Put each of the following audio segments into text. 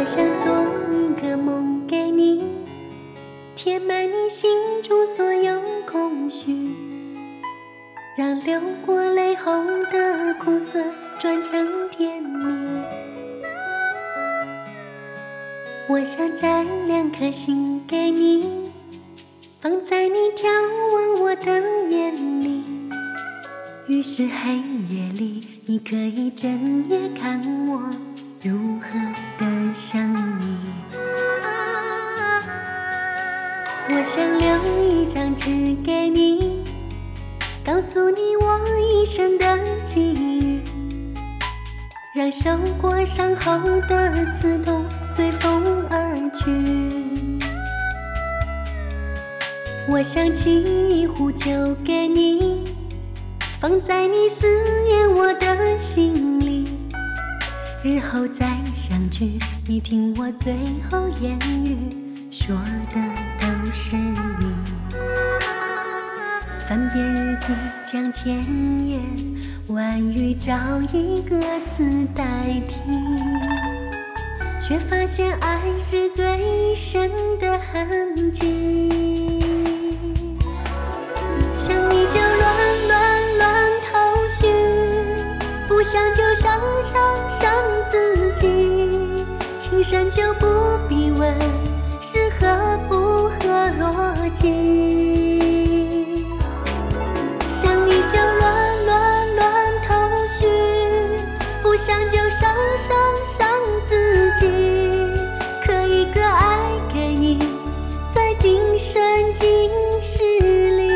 想做一个梦给你，填满你心中所有空虚，让流过泪后的苦涩转成甜蜜。我想摘2颗心给你，放在你眺望我的眼里，于是黑夜里你可以整夜看我如何的想你。我想留一张纸给你，告诉你我一生的际遇，让受过伤后的刺痛随风而去。我想沏一壶酒给你，放在你思念我的心里，日后再相聚，你听我最后言语，说的都是你。翻遍日记将千言万语找一个字代替，却发现爱是最深的痕迹。想你就乱头绪，不想就伤自己，情深就不必问是合不合逻辑。想你就乱头绪，不想就伤自己，刻一个爱给你，在今生今世里。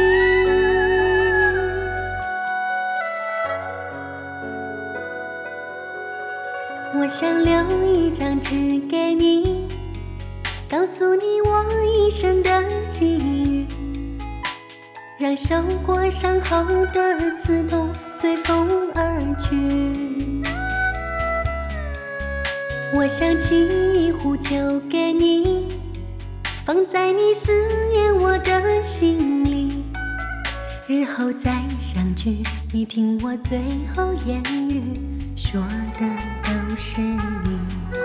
我想留一张纸给你，告诉你我一生的际遇，让受过伤后的刺痛随风而去。我想沏一壶酒给你，放在你思念我的心里，日后再相聚，你听我最后言语，说的都是你。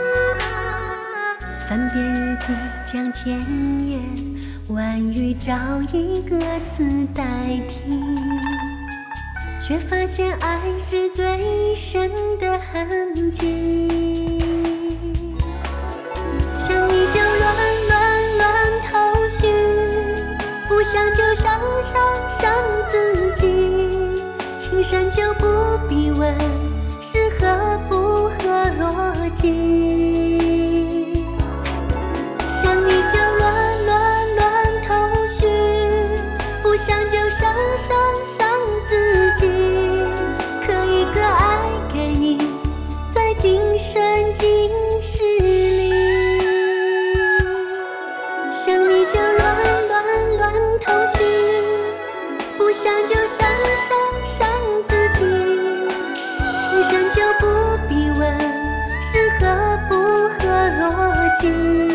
翻遍日记将千言万语找一个字代替，却发现爱是最深的痕迹。想你就乱头绪，不想就伤自己，情深就不必问是合不合逻辑。想你就乱头绪，不想就伤自己，刻一个爱给你，在今生今世里。想你就乱头绪，不想就伤自己，情深就不必问是合不合逻辑。